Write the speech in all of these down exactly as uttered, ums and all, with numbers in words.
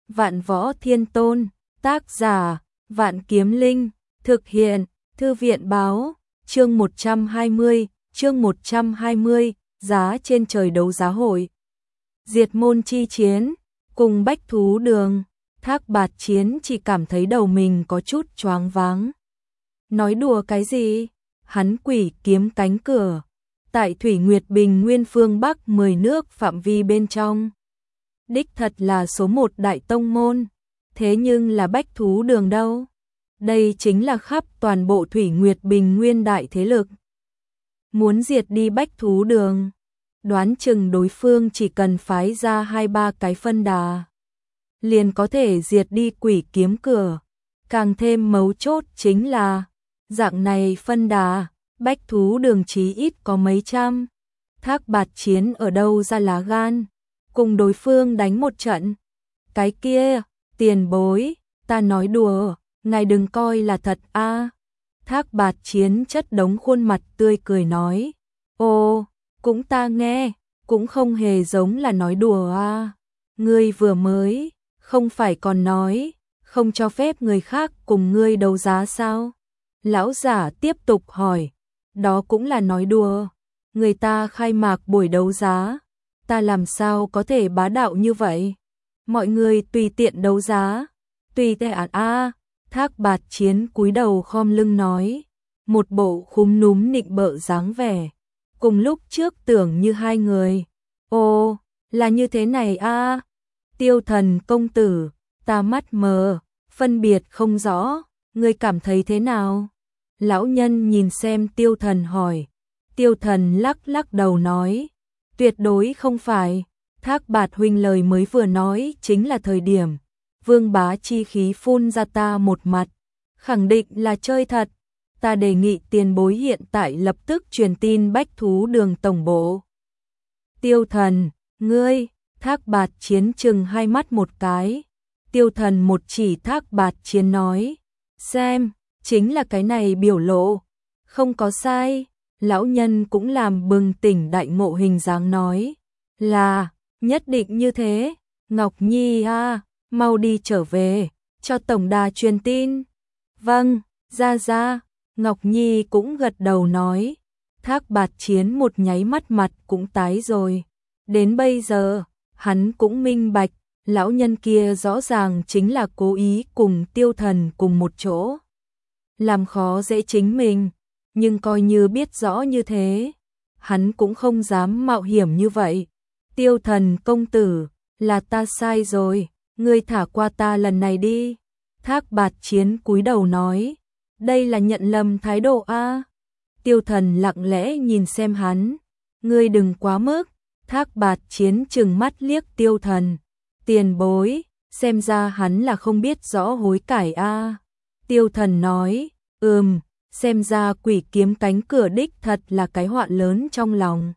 Vạn Võ Thiên Tôn, tác giả, Vạn Kiếm Linh, thực hiện, Thư viện báo, chương một trăm hai mươi, chương một trăm hai mươi, giá trên trời đấu giá hội. Diệt môn chi chiến, cùng Bách Thú Đường, Thác Bạt Chiến chỉ cảm thấy đầu mình có chút choáng váng. Nói đùa cái gì? Hắn quỷ kiếm cánh cửa, tại Thủy Nguyệt Bình Nguyên phương Bắc mười nước phạm vi bên trong. Đích thật là số một đại tông môn, thế nhưng là Bách Thú Đường đâu? Đây chính là khắp toàn bộ Thủy Nguyệt Bình Nguyên đại thế lực. Muốn diệt đi Bách Thú Đường, đoán chừng đối phương chỉ cần phái ra hai ba cái phân đà, liền có thể diệt đi quỷ kiếm cửa. Càng thêm mấu chốt chính là, dạng này phân đà, Bách Thú Đường chí ít có mấy trăm. Thác Bạt Chiến ở đâu ra lá gan, cùng đối phương đánh một trận. Cái kia, tiền bối, ta nói đùa, ngài đừng coi là thật a. Thác Bạt Chiến chất đống khuôn mặt tươi cười nói, ồ, cũng ta nghe, cũng không hề giống là nói đùa a. Ngươi vừa mới, không phải còn nói, không cho phép người khác cùng ngươi đấu giá sao? Lão giả tiếp tục hỏi, đó cũng là nói đùa, người ta khai mạc buổi đấu giá, ta làm sao có thể bá đạo như vậy? Mọi người tùy tiện đấu giá, tùy tiện a. Thác Bạt Chiến cúi đầu khom lưng nói, một bộ khúm núm nịnh bợ dáng vẻ, cùng lúc trước tưởng như hai người. Ồ, là như thế này a. Tiêu Thần công tử, ta mắt mờ, phân biệt không rõ, ngươi cảm thấy thế nào? Lão nhân nhìn xem Tiêu Thần hỏi. Tiêu Thần lắc lắc đầu nói, tuyệt đối không phải, Thác Bạt huynh lời mới vừa nói chính là thời điểm vương bá chi khí phun ra ta một mặt, khẳng định là chơi thật. Ta đề nghị tiền bối hiện tại lập tức truyền tin Bách Thú Đường tổng bộ. Tiêu Thần, ngươi, Thác Bạt Chiến chừng hai mắt một cái. Tiêu Thần một chỉ Thác Bạt Chiến nói, xem, chính là cái này biểu lộ, không có sai. Lão nhân cũng làm bừng tỉnh đại ngộ hình dáng nói, là, nhất định như thế. Ngọc Nhi a, mau đi trở về, cho tổng đà truyền tin. Vâng, ra ra. Ngọc Nhi cũng gật đầu nói. Thác Bạt Chiến một nháy mắt mặt cũng tái rồi. Đến bây giờ, hắn cũng minh bạch, lão nhân kia rõ ràng chính là cố ý cùng Tiêu Thần cùng một chỗ, làm khó dễ chính mình. Nhưng coi như biết rõ như thế, hắn cũng không dám mạo hiểm như vậy. Tiêu Thần công tử, là ta sai rồi, ngươi thả qua ta lần này đi. Thác Bạt Chiến cúi đầu nói, đây là nhận lầm thái độ a. Tiêu Thần lặng lẽ nhìn xem hắn, ngươi đừng quá mức. Thác Bạt Chiến trừng mắt liếc Tiêu Thần, tiền bối, xem ra hắn là không biết rõ hối cải a. Tiêu Thần nói, ừm, xem ra quỷ kiếm cánh cửa đích thật là cái họa lớn trong lòng.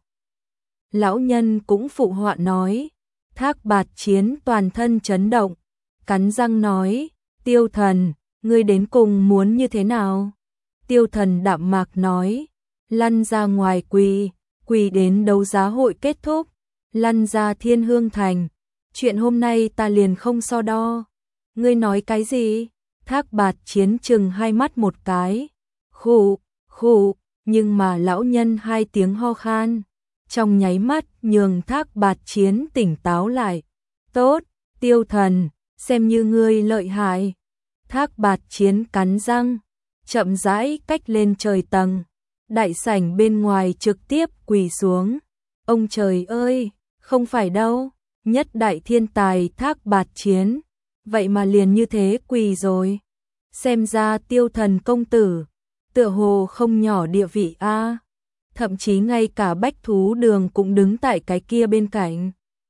Lão nhân cũng phụ họa nói. Thác Bạt Chiến toàn thân chấn động, cắn răng nói, Tiêu Thần, ngươi đến cùng muốn như thế nào? Tiêu Thần đạm mạc nói, lăn ra ngoài quỳ, quỳ đến đấu giá hội kết thúc, lăn ra Thiên Hương Thành, chuyện hôm nay ta liền không so đo. Ngươi nói cái gì? Thác Bạt Chiến chừng hai mắt một cái, khụ, khụ, nhưng mà lão nhân hai tiếng ho khan, trong nháy mắt nhường Thác Bạt Chiến tỉnh táo lại. Tốt, Tiêu Thần, xem như ngươi lợi hại. Thác Bạt Chiến cắn răng, chậm rãi cách lên trời tầng, đại sảnh bên ngoài trực tiếp quỳ xuống. Ông trời ơi, không phải đâu, nhất đại thiên tài Thác Bạt Chiến, vậy mà liền như thế quỳ rồi. Xem ra Tiêu Thần công tử, tựa hồ không nhỏ địa vị a. Thậm chí ngay cả Bách Thú Đường cũng đứng tại cái kia bên cạnh.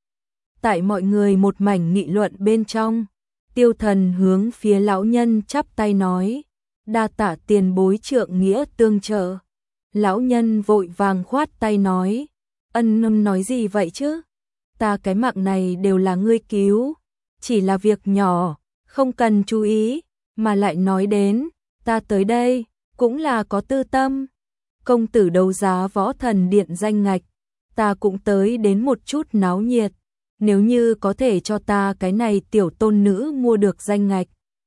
Tại mọi người một mảnh nghị luận bên trong, Tiêu Thần hướng phía lão nhân chắp tay nói, đa tạ tiền bối trượng nghĩa tương trợ. Lão nhân vội vàng khoát tay nói, ân nâm nói gì vậy chứ? Ta cái mạng này đều là ngươi cứu, chỉ là việc nhỏ, không cần chú ý, mà lại nói đến, ta tới đây, cũng là có tư tâm. Công tử đấu giá Võ Thần Điện danh ngạch, ta cũng tới đến một chút náo nhiệt, nếu như có thể cho ta cái này tiểu tôn nữ mua được danh ngạch,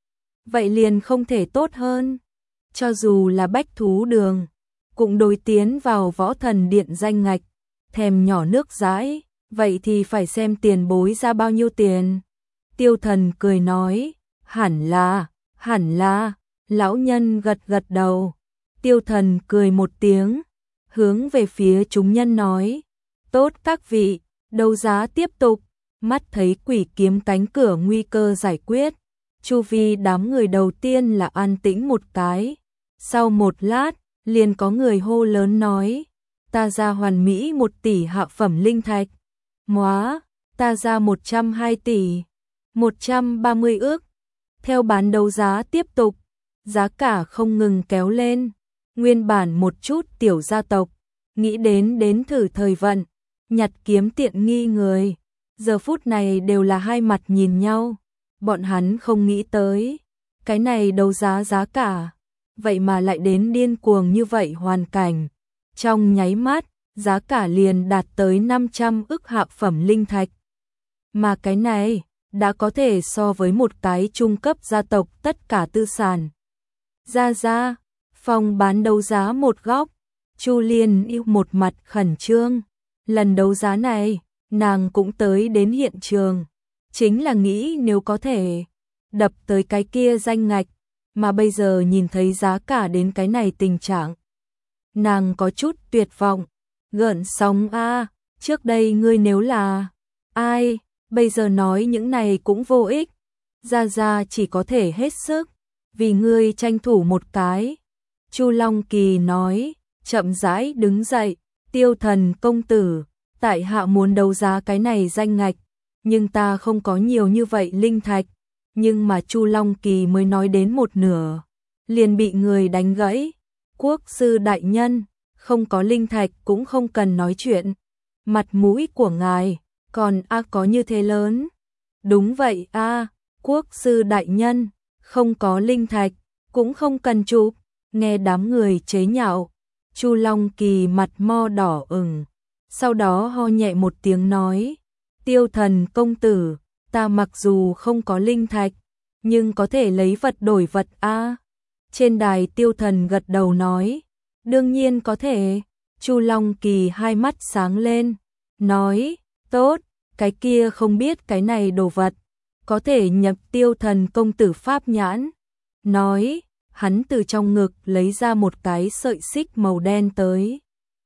vậy liền không thể tốt hơn. Cho dù là bách thú đường, cũng đối tiến vào võ thần điện danh ngạch, thèm nhỏ nước dãi, vậy thì phải xem tiền bối ra bao nhiêu tiền. Tiêu Thần cười nói, hẳn là, hẳn là, lão nhân gật gật đầu. Tiêu Thần cười một tiếng, hướng về phía chúng nhân nói, tốt các vị, đấu giá tiếp tục. Mắt thấy quỷ kiếm cánh cửa nguy cơ giải quyết, chu vi đám người đầu tiên là an tĩnh một cái. Sau một lát, liền có người hô lớn nói, ta ra hoàn mỹ một tỷ hạ phẩm linh thạch. Móa, ta ra một trăm hai tỷ, một trăm ba mươi ước. Theo bán đấu giá tiếp tục, giá cả không ngừng kéo lên. Nguyên bản một chút tiểu gia tộc, nghĩ đến đến thử thời vận, nhặt kiếm tiện nghi người. Giờ phút này đều là hai mặt nhìn nhau. Bọn hắn không nghĩ tới, cái này đấu giá giá cả, vậy mà lại đến điên cuồng như vậy hoàn cảnh. Trong nháy mắt, giá cả liền đạt tới năm trăm ức hạ phẩm linh thạch. Mà cái này, đã có thể so với một cái trung cấp gia tộc tất cả tư sản. Ra ra, phòng bán đấu giá một góc, Chu Liên yêu một mặt khẩn trương. Lần đấu giá này, nàng cũng tới đến hiện trường. Chính là nghĩ nếu có thể đập tới cái kia danh ngạch, mà bây giờ nhìn thấy giá cả đến cái này tình trạng. Nàng có chút tuyệt vọng, gợn sóng a, trước đây ngươi nếu là ai, bây giờ nói những này cũng vô ích. Gia Gia chỉ có thể hết sức, vì ngươi tranh thủ một cái. Chu Long Kỳ nói, chậm rãi đứng dậy, Tiêu Thần công tử, tại hạ muốn đấu giá cái này danh ngạch, nhưng ta không có nhiều như vậy linh thạch. Nhưng mà Chu Long Kỳ mới nói đến một nửa, liền bị người đánh gãy. Quốc sư đại nhân, không có linh thạch cũng không cần nói chuyện. Mặt mũi của ngài, còn a có như thế lớn. Đúng vậy a, quốc sư đại nhân, không có linh thạch, cũng không cần chụp. Nghe đám người chế nhạo, Chu Long Kỳ mặt mo đỏ ửng, sau đó ho nhẹ một tiếng nói, Tiêu Thần công tử, ta mặc dù không có linh thạch, nhưng có thể lấy vật đổi vật a. Trên đài Tiêu Thần gật đầu nói, đương nhiên có thể. Chu Long Kỳ hai mắt sáng lên, nói, tốt, cái kia không biết cái này đồ vật, có thể nhập Tiêu Thần công tử pháp nhãn. Nói, hắn từ trong ngực lấy ra một cái sợi xích màu đen tới.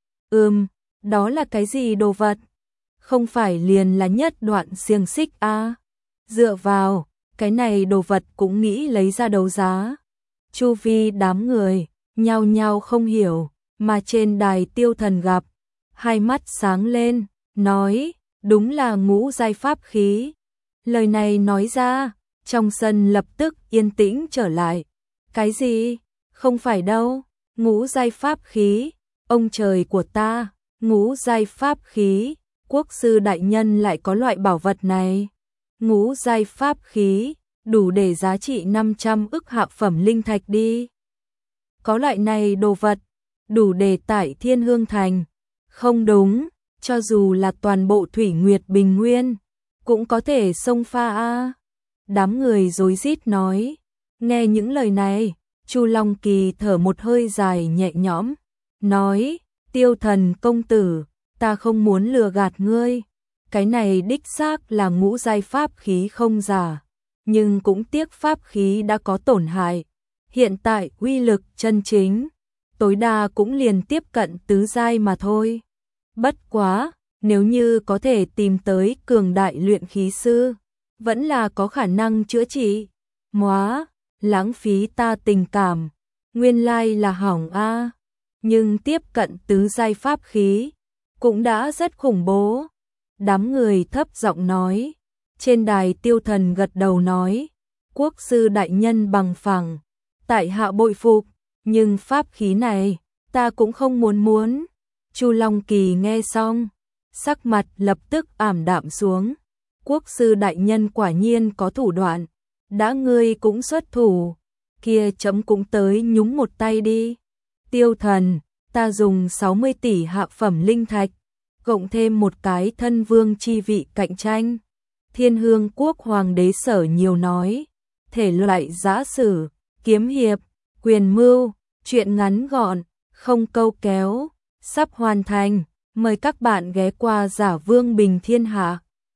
Ừm, đó là cái gì đồ vật? Không phải liền là nhất đoạn xiềng xích a? À? Dựa vào, cái này đồ vật cũng nghĩ lấy ra đấu giá. Chu vi đám người, nhao nhao không hiểu, mà trên đài Tiêu Thần gặp, hai mắt sáng lên, nói, đúng là ngũ giai pháp khí. Lời này nói ra, trong sân lập tức yên tĩnh trở lại. Cái gì? Không phải đâu, ngũ giai pháp khí, ông trời của ta, ngũ giai pháp khí, quốc sư đại nhân lại có loại bảo vật này. Ngũ giai pháp khí, đủ để giá trị năm trăm ức hạ phẩm linh thạch đi. Có loại này đồ vật, đủ để tải Thiên Hương Thành. Không đúng, cho dù là toàn bộ Thủy Nguyệt Bình Nguyên, cũng có thể xông pha a. Đám người rối rít nói. Nghe những lời này, Chu Long Kỳ thở một hơi dài nhẹ nhõm, nói, Tiêu Thần công tử, ta không muốn lừa gạt ngươi. Cái này đích xác là ngũ giai pháp khí không giả, nhưng cũng tiếc pháp khí đã có tổn hại. Hiện tại uy lực chân chính, tối đa cũng liền tiếp cận tứ giai mà thôi. Bất quá, nếu như có thể tìm tới cường đại luyện khí sư, vẫn là có khả năng chữa trị. Móa, lãng phí ta tình cảm, nguyên lai là hỏng a. Nhưng tiếp cận tứ giai pháp khí, cũng đã rất khủng bố. Đám người thấp giọng nói, trên đài Tiêu Thần gật đầu nói, quốc sư đại nhân bằng phẳng, tại hạ bội phục, nhưng pháp khí này, ta cũng không muốn muốn. Chu Long Kỳ nghe xong, sắc mặt lập tức ảm đạm xuống. Quốc sư đại nhân quả nhiên có thủ đoạn, đã ngươi cũng xuất thủ, kia chấm cũng tới nhúng một tay đi. Tiêu Thần, ta dùng sáu mươi tỷ hạ phẩm linh thạch, cộng thêm một cái thân vương chi vị cạnh tranh. Thiên Hương Quốc Hoàng đế Sở Nhiều nói, thể loại giã sử, kiếm hiệp, quyền mưu, truyện ngắn gọn, không câu kéo, sắp hoàn thành, mời các bạn ghé qua Giả Vương Bình Thiên Hạ.